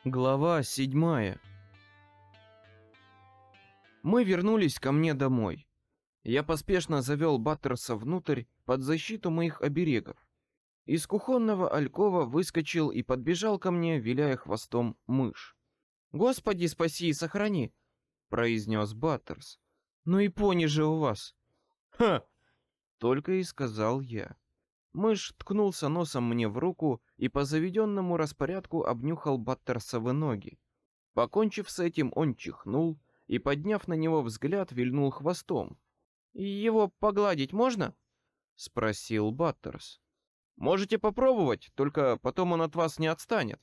Глава 7. Мы вернулись ко мне домой. Я поспешно завел Баттерса внутрь под защиту моих оберегов. Из кухонного алькова выскочил и подбежал ко мне, виляя хвостом, мышь. «Господи, спаси и сохрани!» — произнес Баттерс. «Ну и пони же у вас!» «Ха!» — только и сказал я. Мышь ткнулся носом мне в руку и по заведенному распорядку обнюхал Баттерсовы ноги. Покончив с этим, он чихнул и, подняв на него взгляд, вильнул хвостом. «Его погладить можно?» — спросил Баттерс. «Можете попробовать, только потом он от вас не отстанет».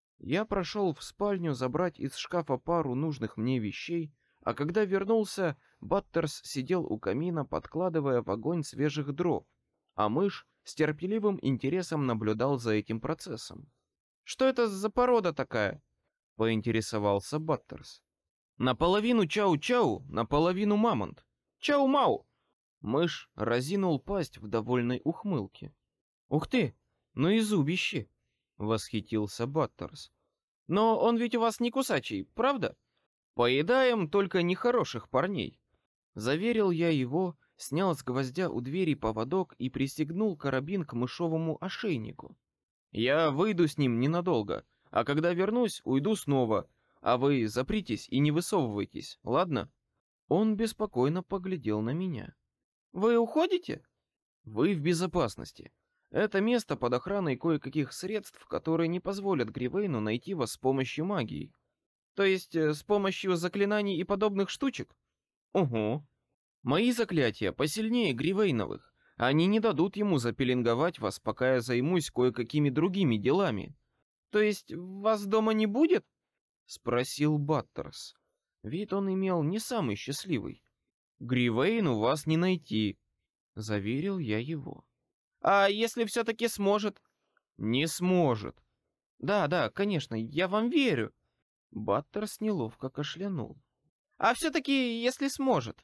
Я прошел в спальню забрать из шкафа пару нужных мне вещей, а когда вернулся, Баттерс сидел у камина, подкладывая в огонь свежих дров, а мышь с терпеливым интересом наблюдал за этим процессом. «Что это за порода такая?» — поинтересовался Баттерс. «Наполовину чау-чау, наполовину мамонт. Чау-мау!» Мышь разинул пасть в довольной ухмылке. «Ух ты, ну и зубище!» — восхитился Баттерс. «Но он ведь у вас не кусачий, правда? Поедаем только нехороших парней», — заверил я его, снял с гвоздя у двери поводок и пристегнул карабин к мышовому ошейнику. «Я выйду с ним ненадолго, а когда вернусь, уйду снова, а вы запритесь и не высовывайтесь, ладно?» Он беспокойно поглядел на меня. «Вы уходите?» «Вы в безопасности. Это место под охраной кое-каких средств, которые не позволят Гривейну найти вас с помощью магии». «То есть с помощью заклинаний и подобных штучек?» «Угу. Мои заклятия посильнее Гривейновых. Они не дадут ему запеленговать вас, пока я займусь кое-какими другими делами». «То есть вас дома не будет?» — спросил Баттерс. Вид он имел не самый счастливый. «Гривейну вас не найти», — заверил я его. «А если все-таки сможет?» «Не сможет». «Да, конечно, я вам верю». Баттерс неловко кашлянул. «А все-таки, если сможет?»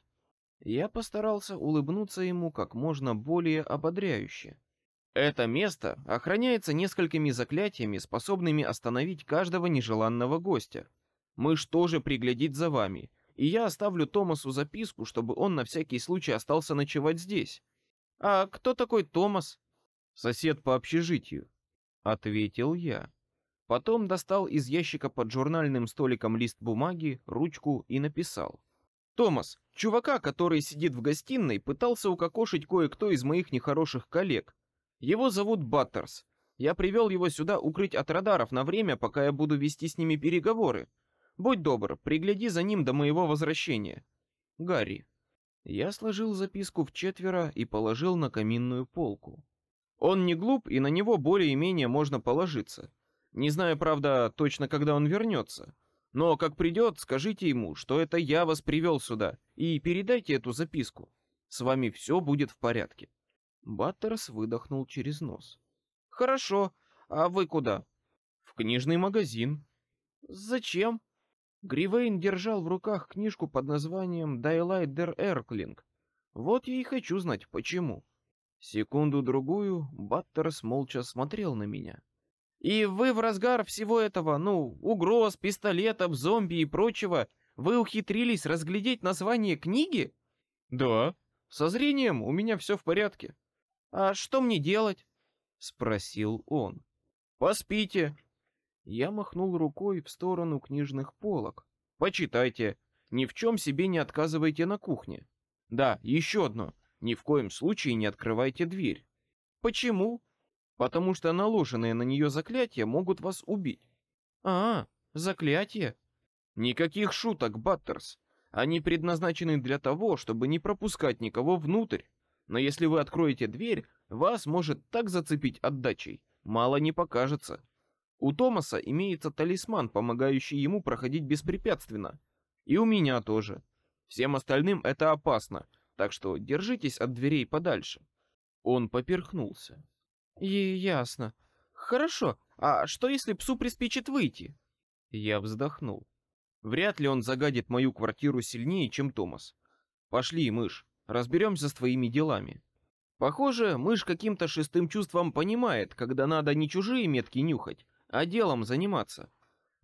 Я постарался улыбнуться ему как можно более ободряюще. «Это место охраняется несколькими заклятиями, способными остановить каждого нежеланного гостя. Мышь тоже приглядит за вами, и я оставлю Томасу записку, чтобы он на всякий случай остался ночевать здесь». «А кто такой Томас?» «Сосед по общежитию», — ответил я. Потом достал из ящика под журнальным столиком лист бумаги, ручку и написал. «Томас, чувака, который сидит в гостиной, пытался укокошить кое-кто из моих нехороших коллег. Его зовут Баттерс. Я привел его сюда укрыть от радаров на время, пока я буду вести с ними переговоры. Будь добр, пригляди за ним до моего возвращения. Гарри». Я сложил записку в четверо и положил на каминную полку. Он не глуп, и на него более-менее можно положиться. Не знаю, правда, точно, когда он вернется. Но как придет, скажите ему, что это я вас привел сюда, и передайте эту записку. С вами все будет в порядке». Баттерс выдохнул через нос. «Хорошо. А вы куда?» «В книжный магазин». «Зачем?» Гривейн держал в руках книжку под названием «Daylight der Erkling». Вот я и хочу знать, почему. Секунду-другую Баттерс молча смотрел на меня. «И вы в разгар всего этого, угроз, пистолетов, зомби и прочего, вы ухитрились разглядеть название книги?» «Да. Со зрением у меня все в порядке». «А что мне делать?» — спросил он. «Поспите». Я махнул рукой в сторону книжных полок. «Почитайте. Ни в чем себе не отказывайте на кухне. Да, еще одно. Ни в коем случае не открывайте дверь». «Почему?» «Потому что наложенные на нее заклятия могут вас убить». Заклятия?» «Никаких шуток, Баттерс. Они предназначены для того, чтобы не пропускать никого внутрь. Но если вы откроете дверь, вас может так зацепить отдачей, мало не покажется. У Томаса имеется талисман, помогающий ему проходить беспрепятственно. И у меня тоже. Всем остальным это опасно, так что держитесь от дверей подальше». Он поперхнулся. «Ясно. Хорошо. А что, если псу приспичит выйти?» Я вздохнул. «Вряд ли он загадит мою квартиру сильнее, чем Томас. Пошли, мышь, разберемся с твоими делами». Похоже, мышь каким-то шестым чувством понимает, когда надо не чужие метки нюхать, а делом заниматься.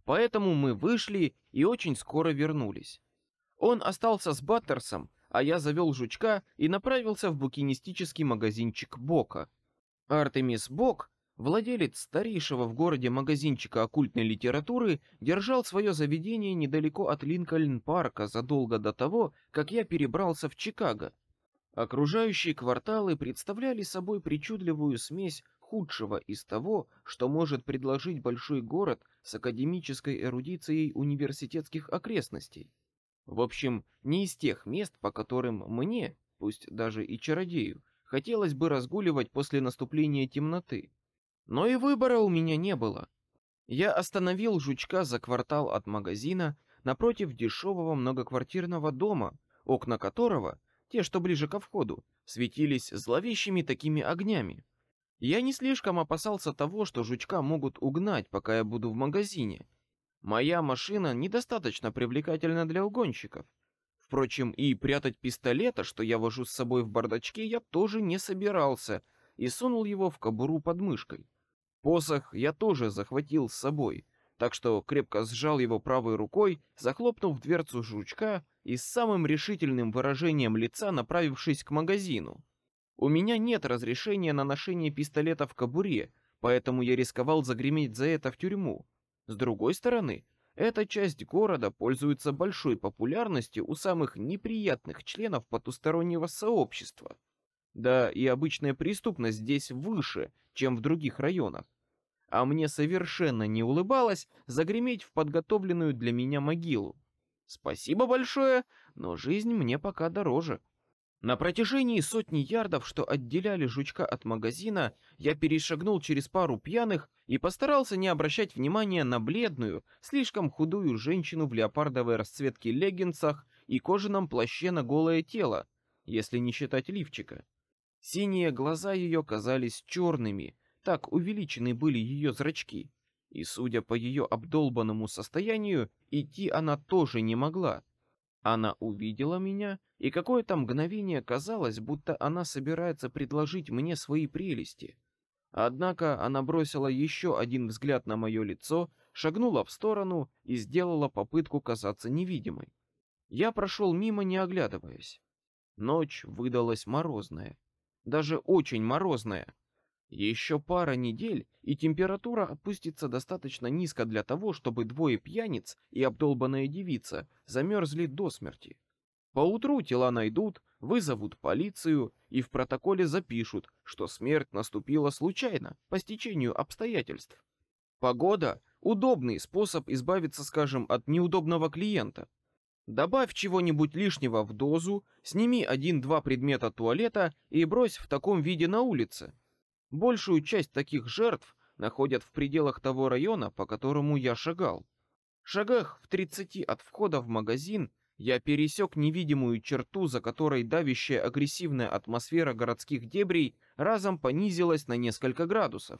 Поэтому мы вышли и очень скоро вернулись. Он остался с Баттерсом, а я завел жучка и направился в букинистический магазинчик Бока. Артемис Бок, владелец старейшего в городе магазинчика оккультной литературы, держал свое заведение недалеко от Линкольн-парка задолго до того, как я перебрался в Чикаго. Окружающие кварталы представляли собой причудливую смесь худшего из того, что может предложить большой город с академической эрудицией университетских окрестностей. В общем, не из тех мест, по которым мне, пусть даже и чародею, хотелось бы разгуливать после наступления темноты. Но и выбора у меня не было. Я остановил жучка за квартал от магазина напротив дешевого многоквартирного дома, окна которого, те, что ближе ко входу, светились зловещими такими огнями. Я не слишком опасался того, что жучка могут угнать, пока я буду в магазине. Моя машина недостаточно привлекательна для угонщиков. Впрочем, и прятать пистолета, что я вожу с собой в бардачке, я тоже не собирался, и сунул его в кобуру под мышкой. Посох я тоже захватил с собой, так что крепко сжал его правой рукой, захлопнув дверцу жучка и с самым решительным выражением лица направившись к магазину. У меня нет разрешения на ношение пистолета в кобуре, поэтому я рисковал загреметь за это в тюрьму. С другой стороны, эта часть города пользуется большой популярностью у самых неприятных членов потустороннего сообщества. Да и обычная преступность здесь выше, чем в других районах. А мне совершенно не улыбалось загреметь в подготовленную для меня могилу. Спасибо большое, но жизнь мне пока дороже. На протяжении сотни ярдов, что отделяли жучка от магазина, я перешагнул через пару пьяных и постарался не обращать внимания на бледную, слишком худую женщину в леопардовой расцветке леггинсах и кожаном плаще на голое тело, если не считать лифчика. Синие глаза ее казались черными, так увеличены были ее зрачки, и, судя по ее обдолбанному состоянию, идти она тоже не могла. Она увидела меня, и какое-то мгновение казалось, будто она собирается предложить мне свои прелести. Однако она бросила еще один взгляд на мое лицо, шагнула в сторону и сделала попытку казаться невидимой. Я прошел мимо, не оглядываясь. Ночь выдалась морозная, даже очень морозная. Еще пара недель, и температура опустится достаточно низко для того, чтобы двое пьяниц и обдолбанная девица замерзли до смерти. Поутру тела найдут, вызовут полицию и в протоколе запишут, что смерть наступила случайно, по стечению обстоятельств. Погода — удобный способ избавиться, скажем, от неудобного клиента. Добавь чего-нибудь лишнего в дозу, сними 1-2 предмета туалета и брось в таком виде на улице. Большую часть таких жертв находят в пределах того района, по которому я шагал. В шагах в 30 от входа в магазин я пересек невидимую черту, за которой давящая агрессивная атмосфера городских дебрей разом понизилась на несколько градусов.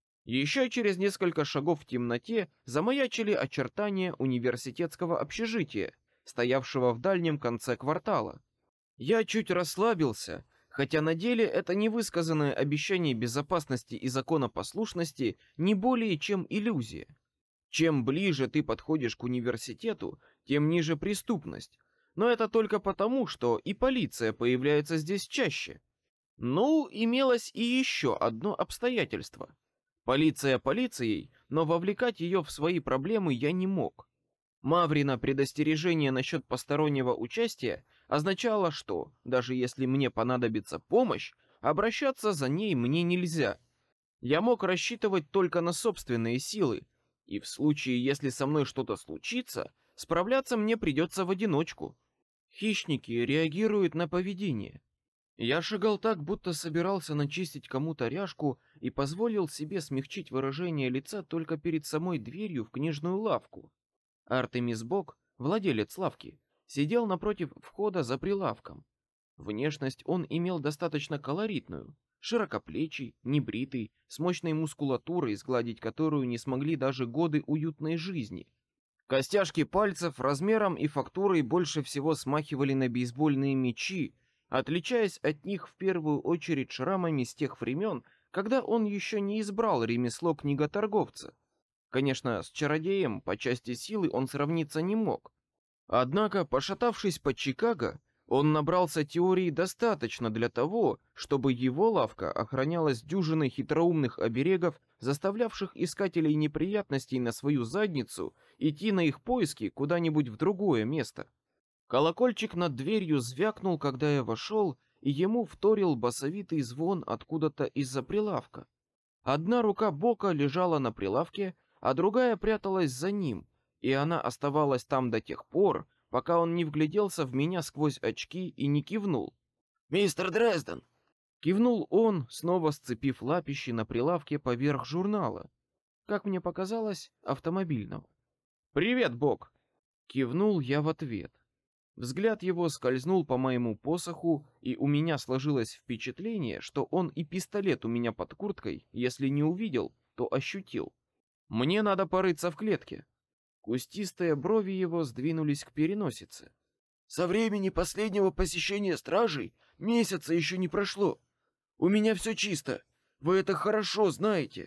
Еще через несколько шагов в темноте замаячили очертания университетского общежития, стоявшего в дальнем конце квартала. Я чуть расслабился, хотя на деле это невысказанное обещание безопасности и законопослушности не более чем иллюзия. Чем ближе ты подходишь к университету, тем ниже преступность. Но это только потому, что и полиция появляется здесь чаще. Ну, имелось и еще одно обстоятельство. Полиция полицией, но вовлекать ее в свои проблемы я не мог. Маврина предостережение насчет постороннего участия означало, что, даже если мне понадобится помощь, обращаться за ней мне нельзя. Я мог рассчитывать только на собственные силы, и в случае, если со мной что-то случится, справляться мне придется в одиночку. Хищники реагируют на поведение. Я шагал так, будто собирался начистить кому-то ряжку и позволил себе смягчить выражение лица только перед самой дверью в книжную лавку. Артемис Бок, владелец лавки, сидел напротив входа за прилавком. Внешность он имел достаточно колоритную: широкоплечий, небритый, с мощной мускулатурой, сгладить которую не смогли даже годы уютной жизни. Костяшки пальцев размером и фактурой больше всего смахивали на бейсбольные мячи, отличаясь от них в первую очередь шрамами с тех времен, когда он еще не избрал ремесло книготорговца. Конечно, с чародеем по части силы он сравниться не мог. Однако, пошатавшись по Чикаго, он набрался теории достаточно для того, чтобы его лавка охранялась дюжиной хитроумных оберегов, заставлявших искателей неприятностей на свою задницу идти на их поиски куда-нибудь в другое место. Колокольчик над дверью звякнул, когда я вошел, и ему вторил басовитый звон откуда-то из-за прилавка. Одна рука Бока лежала на прилавке, а другая пряталась за ним, и она оставалась там до тех пор, пока он не вгляделся в меня сквозь очки и не кивнул. «Мистер Дрезден!» Кивнул он, снова сцепив лапищи на прилавке поверх журнала, как мне показалось, автомобильного. «Привет, Бок!» Кивнул я в ответ. Взгляд его скользнул по моему посоху, и у меня сложилось впечатление, что он и пистолет у меня под курткой, если не увидел, то ощутил. «Мне надо порыться в клетке». Кустистые брови его сдвинулись к переносице. «Со времени последнего посещения стражей месяца еще не прошло. У меня все чисто. Вы это хорошо знаете».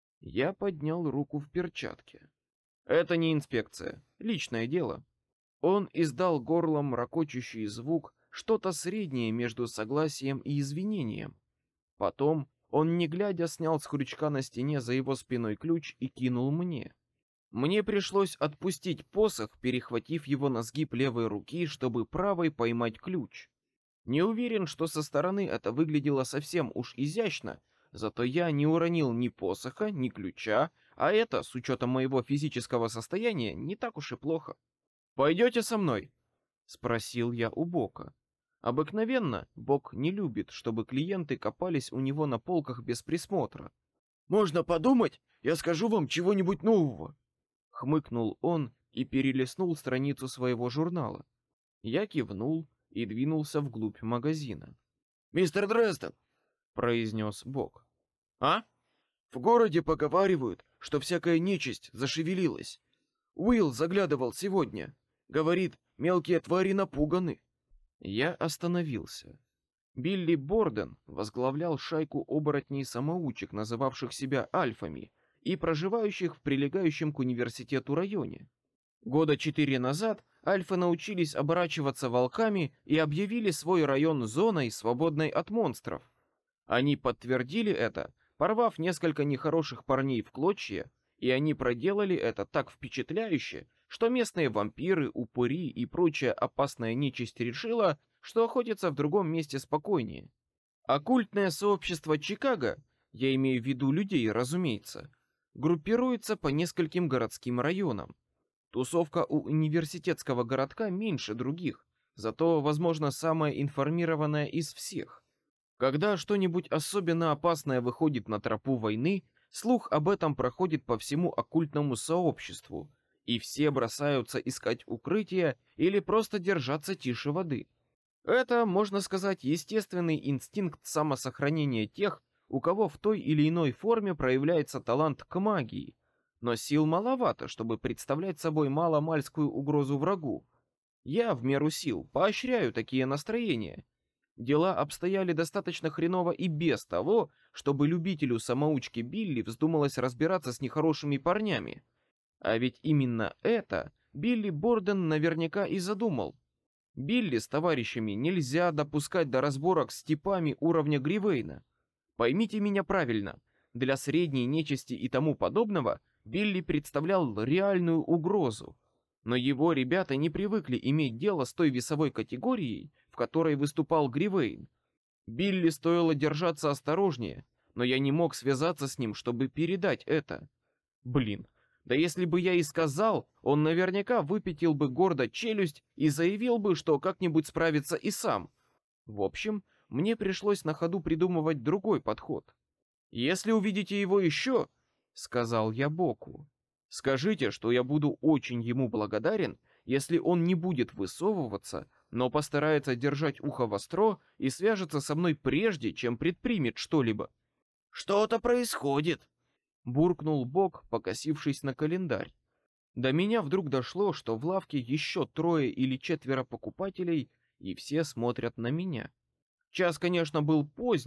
Я поднял руку в перчатке. «Это не инспекция. Личное дело». Он издал горлом ракочущий звук, что-то среднее между согласием и извинением. Потом он, не глядя, снял с крючка на стене за его спиной ключ и кинул мне. Мне пришлось отпустить посох, перехватив его на сгиб левой руки, чтобы правой поймать ключ. Не уверен, что со стороны это выглядело совсем уж изящно, зато я не уронил ни посоха, ни ключа, а это, с учетом моего физического состояния, не так уж и плохо. «Пойдете со мной?» — спросил я у Бока. Обыкновенно Бок не любит, чтобы клиенты копались у него на полках без присмотра. «Можно подумать, я скажу вам чего-нибудь нового!» Хмыкнул он и перелистнул страницу своего журнала. Я кивнул и двинулся вглубь магазина. «Мистер Дрезден!» — произнес Бок. «А? В городе поговаривают, что всякая нечисть зашевелилась. Уилл заглядывал сегодня. Говорит, мелкие твари напуганы». Я остановился. Билли Борден возглавлял шайку оборотней-самоучек, называвших себя альфами, и проживающих в прилегающем к университету районе. 4 года назад альфы научились оборачиваться волками и объявили свой район зоной, свободной от монстров. Они подтвердили это, порвав несколько нехороших парней в клочья, и они проделали это так впечатляюще, что местные вампиры, упыри и прочая опасная нечисть решила, что охотиться в другом месте спокойнее. Оккультное сообщество Чикаго, я имею в виду людей, разумеется, группируется по нескольким городским районам. Тусовка у университетского городка меньше других, зато, возможно, самая информированная из всех. Когда что-нибудь особенно опасное выходит на тропу войны, слух об этом проходит по всему оккультному сообществу, и все бросаются искать укрытия или просто держаться тише воды. Это, можно сказать, естественный инстинкт самосохранения тех, у кого в той или иной форме проявляется талант к магии, но сил маловато, чтобы представлять собой маломальскую угрозу врагу. Я, в меру сил, поощряю такие настроения. Дела обстояли достаточно хреново и без того, чтобы любителю самоучки Билли вздумалось разбираться с нехорошими парнями. А ведь именно это Билли Борден наверняка и задумал. Билли с товарищами нельзя допускать до разборок с типами уровня Гривейна. Поймите меня правильно, для средней нечисти и тому подобного Билли представлял реальную угрозу. Но его ребята не привыкли иметь дело с той весовой категорией, в которой выступал Гривейн. Билли стоило держаться осторожнее, но я не мог связаться с ним, чтобы передать это. Блин. Да если бы я и сказал, он наверняка выпятил бы гордо челюсть и заявил бы, что как-нибудь справится и сам. В общем, мне пришлось на ходу придумывать другой подход. «Если увидите его еще, — сказал я Боку, — скажите, что я буду очень ему благодарен, если он не будет высовываться, но постарается держать ухо востро и свяжется со мной прежде, чем предпримет что-либо». «Что-то происходит», — буркнул Бок, покосившись на календарь. До меня вдруг дошло, что в лавке еще 3 или 4 покупателей, и все смотрят на меня. Час, конечно, был поздний,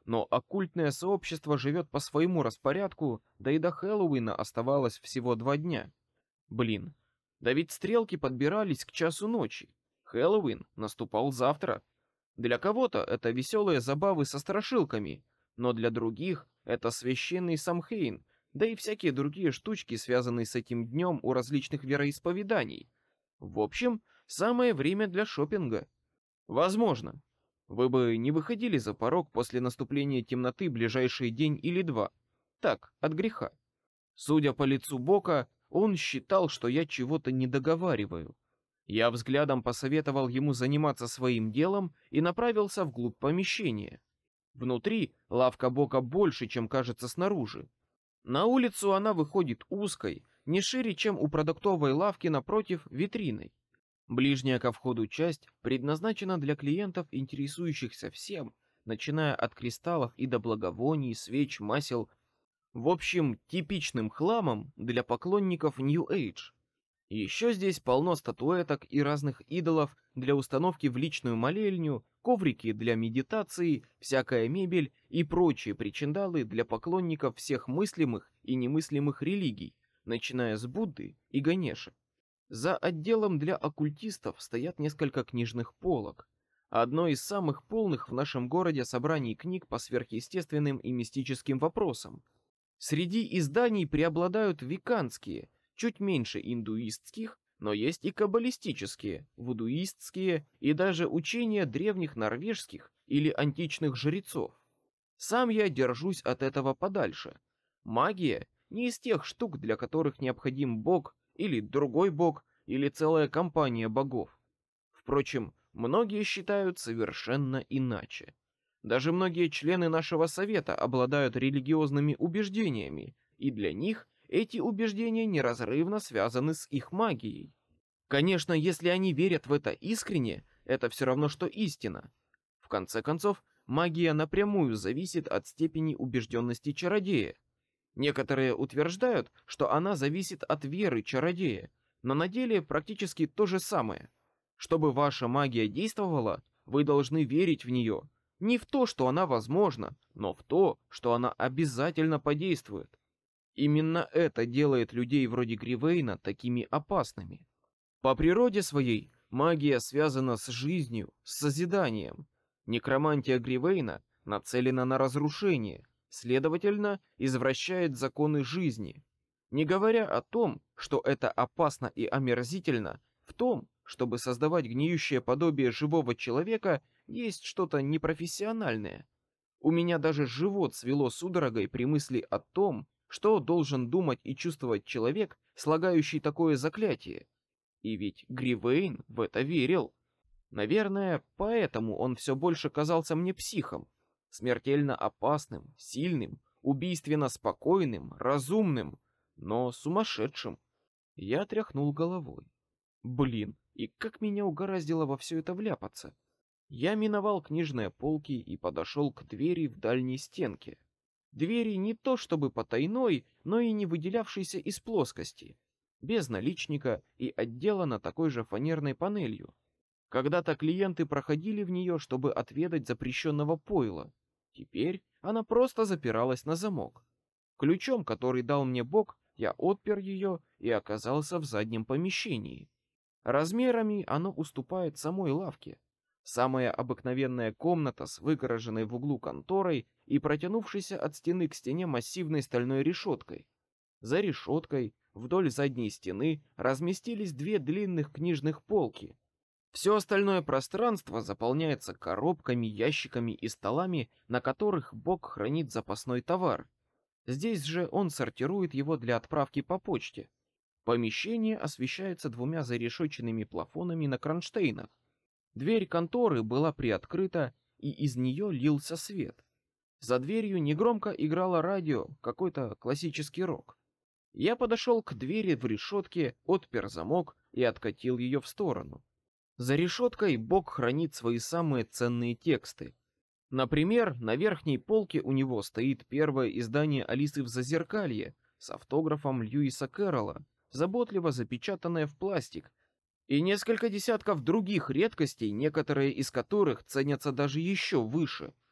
но оккультное сообщество живет по своему распорядку, да и до Хэллоуина оставалось всего 2 дня. Блин, да ведь стрелки подбирались к часу ночи. Хэллоуин наступал завтра. Для кого-то это веселые забавы со страшилками, но для других это священный Самхейн, да и всякие другие штучки, связанные с этим днем у различных вероисповеданий. В общем, самое время для шопинга. Возможно, вы бы не выходили за порог после наступления темноты ближайший день или 2. Так, от греха. Судя по лицу Бока, он считал, что я чего-то не договариваю. Я взглядом посоветовал ему заниматься своим делом и направился вглубь помещения. Внутри лавка Бока больше, чем кажется снаружи. На улицу она выходит узкой, не шире, чем у продуктовой лавки напротив витриной. Ближняя ко входу часть предназначена для клиентов, интересующихся всем, начиная от кристаллов и до благовоний, свеч, масел, в общем, типичным хламом для поклонников New Age. Еще здесь полно статуэток и разных идолов для установки в личную молельню, коврики для медитации, всякая мебель и прочие причиндалы для поклонников всех мыслимых и немыслимых религий, начиная с Будды и Ганеши. За отделом для оккультистов стоят несколько книжных полок. Одно из самых полных в нашем городе собраний книг по сверхъестественным и мистическим вопросам. Среди изданий преобладают веканские, чуть меньше индуистских, но есть и каббалистические, вудуистские и даже учения древних норвежских или античных жрецов. Сам я держусь от этого подальше. Магия не из тех штук, для которых необходим бог или другой бог, или целая компания богов. Впрочем, многие считают совершенно иначе. Даже многие члены нашего совета обладают религиозными убеждениями, и для них эти убеждения неразрывно связаны с их магией. Конечно, если они верят в это искренне, это все равно, что истина. В конце концов, магия напрямую зависит от степени убежденности чародея. Некоторые утверждают, что она зависит от веры чародея, но на деле практически то же самое. Чтобы ваша магия действовала, вы должны верить в нее. Не в то, что она возможна, но в то, что она обязательно подействует. Именно это делает людей вроде Гривейна такими опасными. По природе своей магия связана с жизнью, с созиданием. Некромантия Гривейна нацелена на разрушение, следовательно, извращает законы жизни. Не говоря о том, что это опасно и омерзительно, в том, чтобы создавать гниющее подобие живого человека, есть что-то непрофессиональное. У меня даже живот свело судорогой при мысли о том, что должен думать и чувствовать человек, слагающий такое заклятие. И ведь Гривейн в это верил. Наверное, поэтому он все больше казался мне психом, смертельно опасным, сильным, убийственно спокойным, разумным, но сумасшедшим. Я тряхнул головой. Блин, и как меня угораздило во все это вляпаться. Я миновал книжные полки и подошел к двери в дальней стенке. Двери не то чтобы потайной, но и не выделявшейся из плоскости, без наличника и отделана такой же фанерной панелью. Когда-то клиенты проходили в нее, чтобы отведать запрещенного пойла. Теперь она просто запиралась на замок. Ключом, который дал мне Бог, я отпер ее и оказался в заднем помещении. Размерами оно уступает самой лавке. Самая обыкновенная комната с выгороженной в углу конторой и протянувшейся от стены к стене массивной стальной решеткой. За решеткой, вдоль задней стены, разместились 2 длинных книжных полки. Все остальное пространство заполняется коробками, ящиками и столами, на которых Бог хранит запасной товар. Здесь же он сортирует его для отправки по почте. Помещение освещается 2 зарешоченными плафонами на кронштейнах. Дверь конторы была приоткрыта, и из нее лился свет. За дверью негромко играло радио, какой-то классический рок. Я подошел к двери в решетке, отпер замок и откатил ее в сторону. За решеткой Бог хранит свои самые ценные тексты. Например, на верхней полке у него стоит первое издание «Алисы в Зазеркалье» с автографом Льюиса Кэрролла, заботливо запечатанное в пластик, и несколько десятков других редкостей, некоторые из которых ценятся даже еще выше.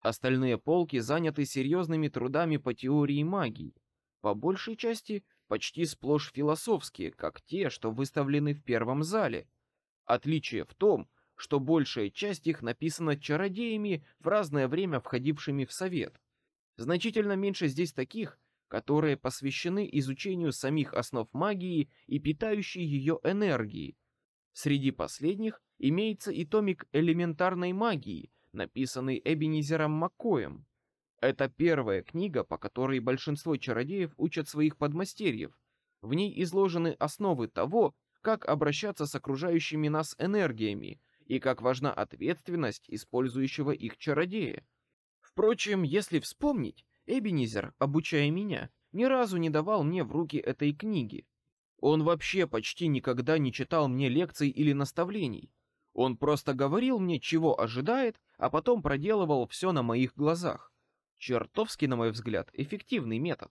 Остальные полки заняты серьезными трудами по теории магии, по большей части почти сплошь философские, как те, что выставлены в первом зале. Отличие в том, что большая часть их написана чародеями, в разное время входившими в совет. Значительно меньше здесь таких, которые посвящены изучению самих основ магии и питающей ее энергии. Среди последних имеется и томик элементарной магии, написанный Эбенизером Маккоем. Это первая книга, по которой большинство чародеев учат своих подмастерьев. В ней изложены основы того, как обращаться с окружающими нас энергиями и как важна ответственность использующего их чародея. Впрочем, если вспомнить, Эбенизер, обучая меня, ни разу не давал мне в руки этой книги. Он вообще почти никогда не читал мне лекций или наставлений. Он просто говорил мне, чего ожидает, а потом проделывал все на моих глазах. Чертовски, на мой взгляд, эффективный метод.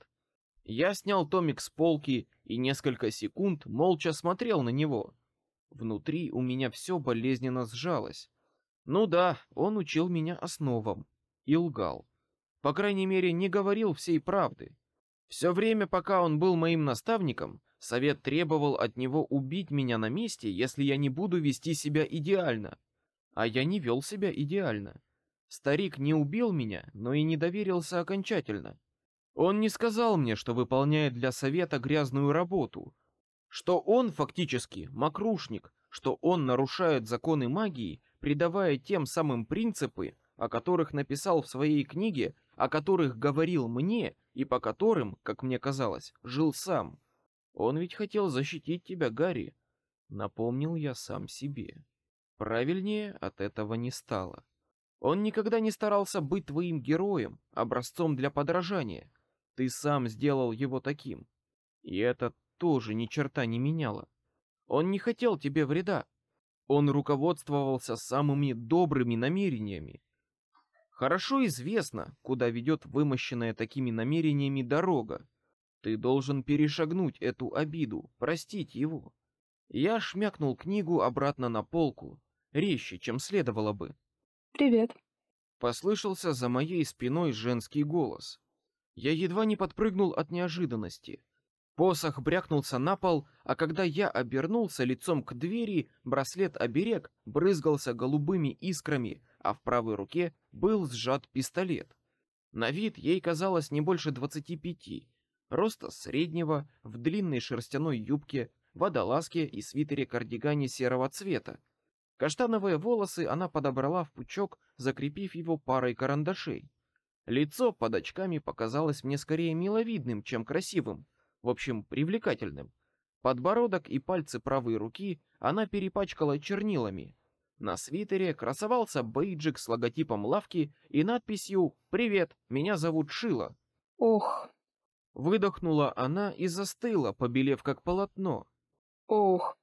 Я снял томик с полки и несколько секунд молча смотрел на него. Внутри у меня все болезненно сжалось. Ну да, он учил меня основам. И лгал. По крайней мере, не говорил всей правды. Все время, пока он был моим наставником, совет требовал от него убить меня на месте, если я не буду вести себя идеально. А я не вел себя идеально. Старик не убил меня, но и не доверился окончательно. Он не сказал мне, что выполняет для совета грязную работу, что он фактически мокрушник, что он нарушает законы магии, придавая тем самым принципы, о которых написал в своей книге, о которых говорил мне и по которым, как мне казалось, жил сам. Он ведь хотел защитить тебя, Гарри, напомнил я сам себе. Правильнее от этого не стало. Он никогда не старался быть твоим героем, образцом для подражания. Ты сам сделал его таким. И это тоже ни черта не меняло. Он не хотел тебе вреда. Он руководствовался самыми добрыми намерениями. Хорошо известно, куда ведет вымощенная такими намерениями дорога. Ты должен перешагнуть эту обиду, простить его. Я шмякнул книгу обратно на полку, резче, чем следовало бы. «Привет». Послышался за моей спиной женский голос. Я едва не подпрыгнул от неожиданности. Посох брякнулся на пол, а когда я обернулся лицом к двери, браслет-оберег брызгался голубыми искрами, а в правой руке был сжат пистолет. На вид ей казалось не больше 25, роста среднего, в длинной шерстяной юбке, водолазке и свитере-кардигане серого цвета. Каштановые волосы она подобрала в пучок, закрепив его парой карандашей. Лицо под очками показалось мне скорее миловидным, чем красивым, в общем, привлекательным. Подбородок и пальцы правой руки она перепачкала чернилами. На свитере красовался бейджик с логотипом лавки и надписью «Привет, меня зовут Шила». Ох, Выдохнула она и застыла, побелев как полотно. ох.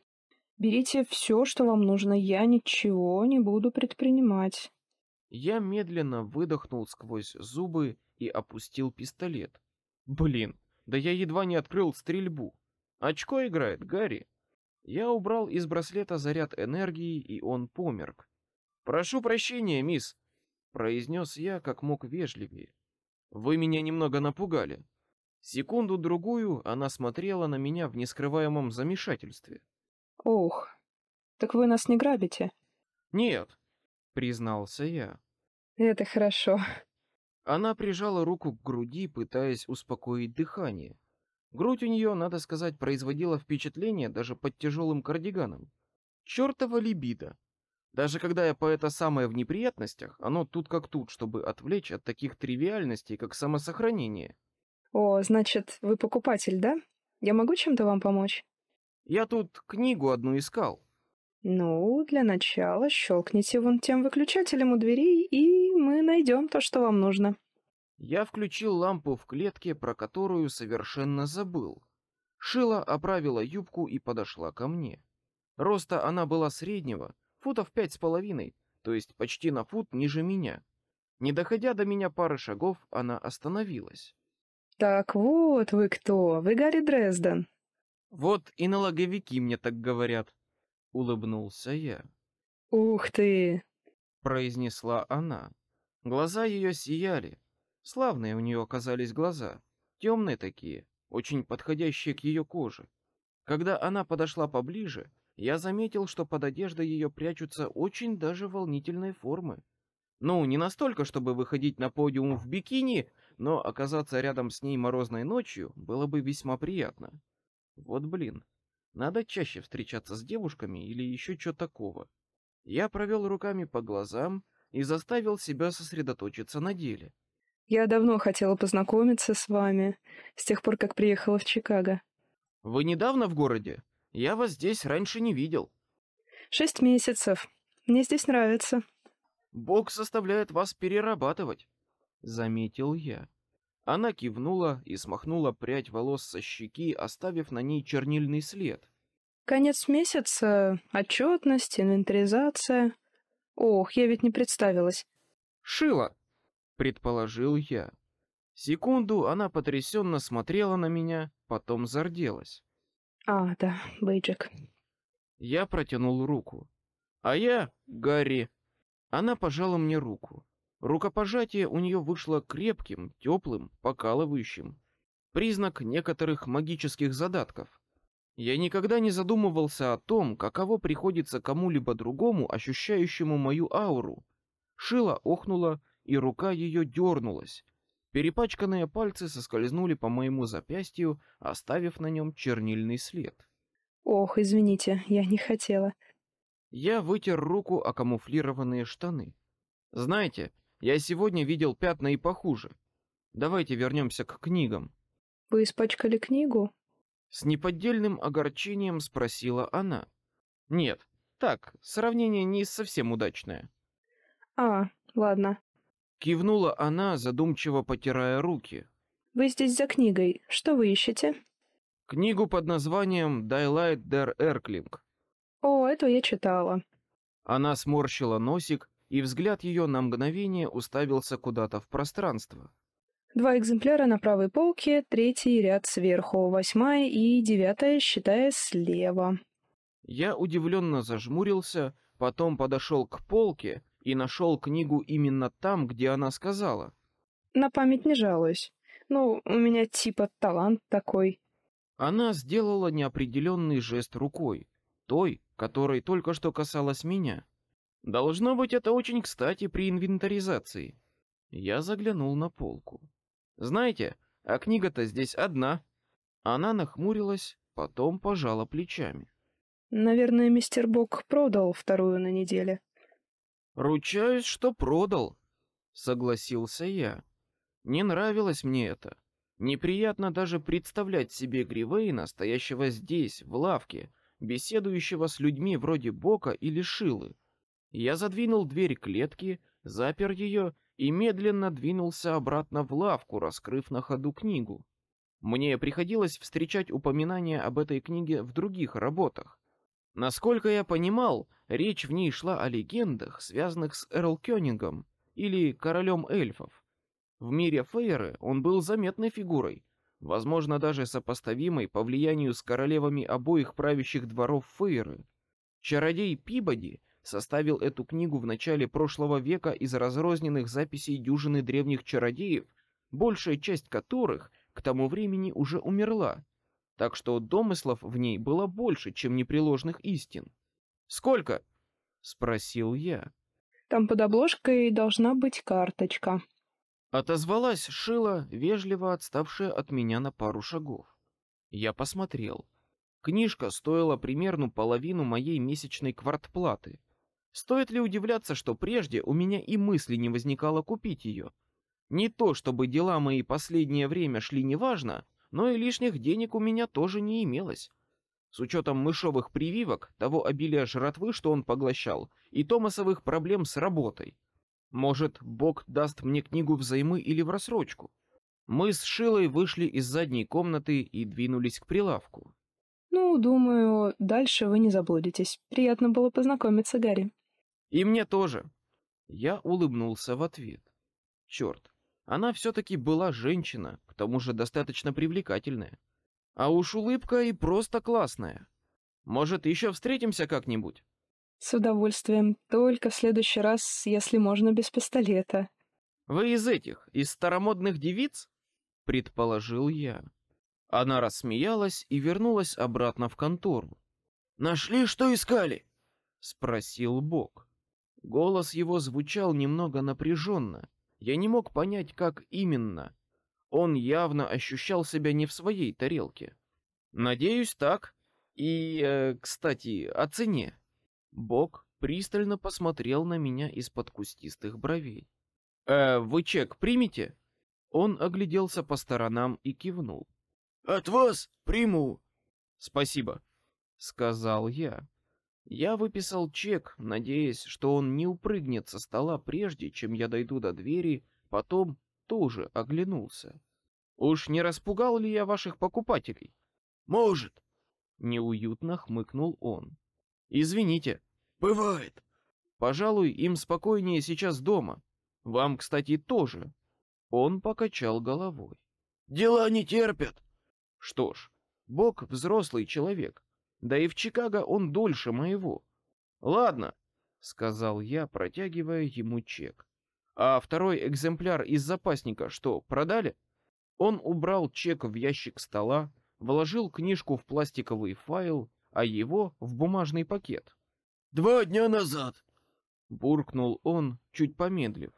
Берите все, что вам нужно, я ничего не буду предпринимать. Я медленно выдохнул сквозь зубы и опустил пистолет. Блин, да я едва не открыл стрельбу. Очко играет, Гарри. Я убрал из браслета заряд энергии, и он померк. «Прошу прощения, мисс», — произнес я как мог вежливее. «Вы меня немного напугали». Секунду-другую она смотрела на меня в нескрываемом замешательстве. Ох, так вы нас не грабите? «Нет», — признался я. Это хорошо. Она прижала руку к груди, пытаясь успокоить дыхание. Грудь у нее, надо сказать, производила впечатление даже под тяжелым кардиганом. Чёртова либидо. Даже когда я по это самое в неприятностях, оно тут как тут, чтобы отвлечь от таких тривиальностей, как самосохранение. О, значит, вы покупатель, да? Я могу чем-то вам помочь? Я тут книгу одну искал. Ну, для начала щелкните вон тем выключателем у дверей, и мы найдем то, что вам нужно. Я включил лампу в клетке, про которую совершенно забыл. Шила оправила юбку и подошла ко мне. Роста она была среднего, футов 5,5, то есть почти на фут ниже меня. Не доходя до меня пары шагов, она остановилась. Так вот вы кто, вы Гарри Дрезден. Вот и налоговики мне так говорят. Улыбнулся я. Ух ты! Произнесла она. Глаза ее сияли. Славные у нее оказались глаза, темные такие, очень подходящие к ее коже. Когда она подошла поближе, я заметил, что под одеждой ее прячутся очень даже волнительные формы. Ну, не настолько, чтобы выходить на подиум в бикини, но оказаться рядом с ней морозной ночью было бы весьма приятно. Вот блин, надо чаще встречаться с девушками или еще что такого. Я провел руками по глазам и заставил себя сосредоточиться на деле. Я давно хотела познакомиться с вами, с тех пор, как приехала в Чикаго. Вы недавно в городе? Я вас здесь раньше не видел. 6 месяцев. Мне здесь нравится. Бог заставляет вас перерабатывать, заметил я. Она кивнула и смахнула прядь волос со щеки, оставив на ней чернильный след. Конец месяца, отчетность, инвентаризация. Ох, я ведь не представилась. Шила, предположил я. Секунду она потрясенно смотрела на меня, потом зарделась. А, да, бейджик. Я протянул руку. А я Гарри. Она пожала мне руку. Рукопожатие у нее вышло крепким, теплым, покалывающим. Признак некоторых магических задатков. Я никогда не задумывался о том, каково приходится кому-либо другому, ощущающему мою ауру. Шила охнула, и рука ее дернулась. Перепачканные пальцы соскользнули по моему запястью, оставив на нем чернильный след. Ох, извините, я не хотела. Я вытер руку о камуфлированные штаны. Знаете, я сегодня видел пятна и похуже. Давайте вернемся к книгам. Вы испачкали книгу? С неподдельным огорчением спросила она. Нет, так, сравнение не совсем удачное. А, ладно. Кивнула она, задумчиво потирая руки. Вы здесь за книгой. Что вы ищете? Книгу под названием «Daylight der Erkling». О, эту я читала. Она сморщила носик, и взгляд ее на мгновение уставился куда-то в пространство. 2 экземпляра на правой полке, 3-й ряд сверху, 8-я и 9-я, считая слева. Я удивленно зажмурился, потом подошел к полке и нашел книгу именно там, где она сказала. На память не жалуюсь. Ну, у меня типа талант такой. Она сделала неопределенный жест рукой, той, которой только что касалась меня. Должно быть, это очень кстати при инвентаризации. Я заглянул на полку. Знаете, а книга-то здесь одна. Она нахмурилась, потом пожала плечами. Наверное, мистер Бок продал 2-ю на неделе. Ручаюсь, что продал, согласился я. Не нравилось мне это. Неприятно даже представлять себе Гривейна, стоящего здесь, в лавке, беседующего с людьми вроде Бока или Шилы. Я задвинул дверь клетки, запер ее и медленно двинулся обратно в лавку, раскрыв на ходу книгу. Мне приходилось встречать упоминания об этой книге в других работах. Насколько я понимал, речь в ней шла о легендах, связанных с Эрл Кёнигом или королем эльфов. В мире Фейры он был заметной фигурой, возможно, даже сопоставимой по влиянию с королевами обоих правящих дворов Фейры. Чародей Пибоди составил эту книгу в начале прошлого века из разрозненных записей дюжины древних чародеев, большая часть которых к тому времени уже умерла, так что домыслов в ней было больше, чем непреложных истин. «Сколько?» — спросил я. Там под обложкой должна быть карточка. Отозвалась Шила, вежливо отставшая от меня на пару шагов. Я посмотрел. Книжка стоила примерно половину моей месячной квартплаты. Стоит ли удивляться, что прежде у меня и мысли не возникало купить ее? Не то, чтобы дела мои последнее время шли неважно, но и лишних денег у меня тоже не имелось. С учетом мышовых прививок, того обилия жратвы, что он поглощал, и томасовых проблем с работой. Может, Бог даст мне книгу взаймы или в рассрочку? Мы с Шилой вышли из задней комнаты и двинулись к прилавку. Ну, думаю, дальше вы не заблудитесь. Приятно было познакомиться, Гарри. И мне тоже. Я улыбнулся в ответ. Черт, она все-таки была женщина, к тому же достаточно привлекательная. А уж улыбка и просто классная. Может, еще встретимся как-нибудь? С удовольствием. Только в следующий раз, если можно, без пистолета. Вы из этих, из старомодных девиц? Предположил я. Она рассмеялась и вернулась обратно в контору. Нашли, что искали? Спросил Бог. Голос его звучал немного напряженно. Я не мог понять, как именно. Он явно ощущал себя не в своей тарелке. Надеюсь, так. И, кстати, о цене. Бог пристально посмотрел на меня из-под кустистых бровей. Вы чек примете? Он огляделся по сторонам и кивнул. От вас приму. Спасибо, сказал я. Я выписал чек, надеясь, что он не упрыгнет со стола прежде, чем я дойду до двери, потом тоже оглянулся. Уж не распугал ли я ваших покупателей? Может. Неуютно хмыкнул он. Извините. Бывает. Пожалуй, им спокойнее сейчас дома. Вам, кстати, тоже. Он покачал головой. Дела не терпят. Что ж, Бог взрослый человек. Да и в Чикаго он дольше моего. Ладно, сказал я, протягивая ему чек. А второй экземпляр из запасника что, продали? Он убрал чек в ящик стола, вложил книжку в пластиковый файл, а его в бумажный пакет. 2 дня назад, буркнул он, чуть помедлив.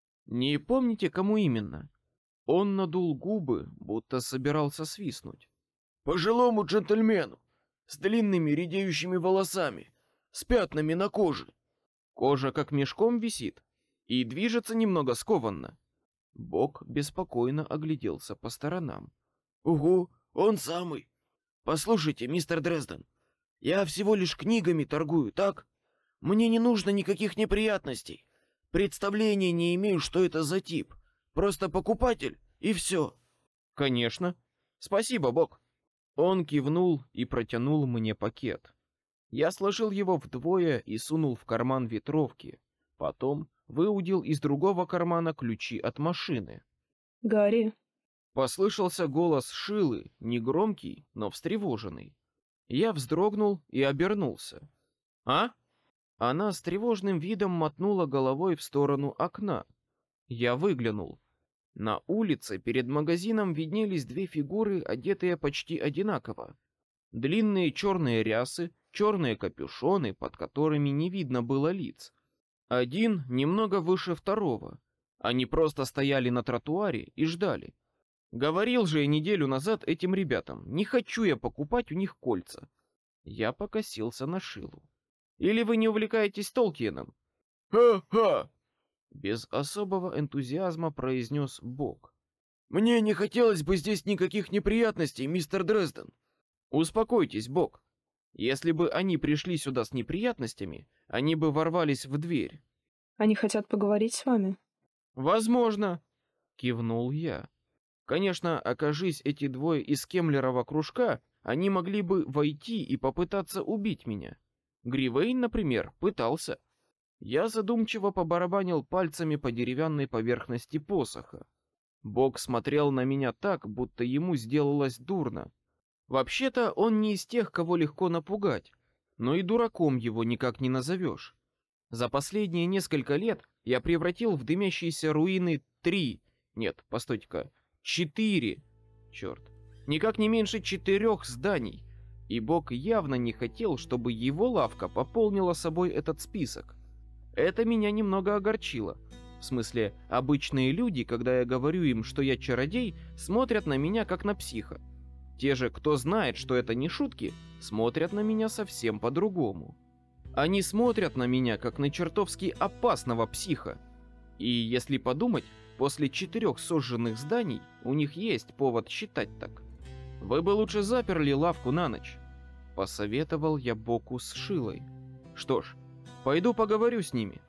Не помните, кому именно? Он надул губы, будто собирался свистнуть. Пожилому джентльмену, с длинными редеющими волосами, с пятнами на коже. Кожа как мешком висит и движется немного скованно. Бог беспокойно огляделся по сторонам. Угу, он самый. Послушайте, мистер Дрезден, я всего лишь книгами торгую, так? Мне не нужно никаких неприятностей. Представления не имею, что это за тип. Просто покупатель и все. Конечно. Спасибо, Бог. Он кивнул и протянул мне пакет. Я сложил его вдвое и сунул в карман ветровки. Потом выудил из другого кармана ключи от машины. Гарри. Послышался голос Шилы, негромкий, но встревоженный. Я вздрогнул и обернулся. А? Она с тревожным видом мотнула головой в сторону окна. Я выглянул. На улице перед магазином виднелись 2 фигуры, одетые почти одинаково. Длинные черные рясы, черные капюшоны, под которыми не видно было лиц. Один немного выше второго. Они просто стояли на тротуаре и ждали. Говорил же я неделю назад этим ребятам, не хочу я покупать у них кольца. Я покосился на Шилу. Или вы не увлекаетесь Толкиеном? Ха-ха! Без особого энтузиазма произнес Бог. Мне не хотелось бы здесь никаких неприятностей, мистер Дрезден. Успокойтесь, Бог. Если бы они пришли сюда с неприятностями, они бы ворвались в дверь. Они хотят поговорить с вами? Возможно, кивнул я. Конечно, окажись эти двое из Кемлерова кружка, они могли бы войти и попытаться убить меня. Гривейн, например, пытался. Я задумчиво побарабанил пальцами по деревянной поверхности посоха. Бог смотрел на меня так, будто ему сделалось дурно. Вообще-то он не из тех, кого легко напугать, но и дураком его никак не назовешь. За последние несколько лет я превратил в дымящиеся руины 4, никак не меньше 4 зданий, и Бог явно не хотел, чтобы его лавка пополнила собой этот список. Это меня немного огорчило. В смысле, обычные люди, когда я говорю им, что я чародей, смотрят на меня как на психа. Те же, кто знает, что это не шутки, смотрят на меня совсем по-другому. Они смотрят на меня как на чертовски опасного психа. И если подумать, после 4 сожженных зданий у них есть повод считать так. Вы бы лучше заперли лавку на ночь, посоветовал я Боку с Шилой. Что ж, пойду поговорю с ними.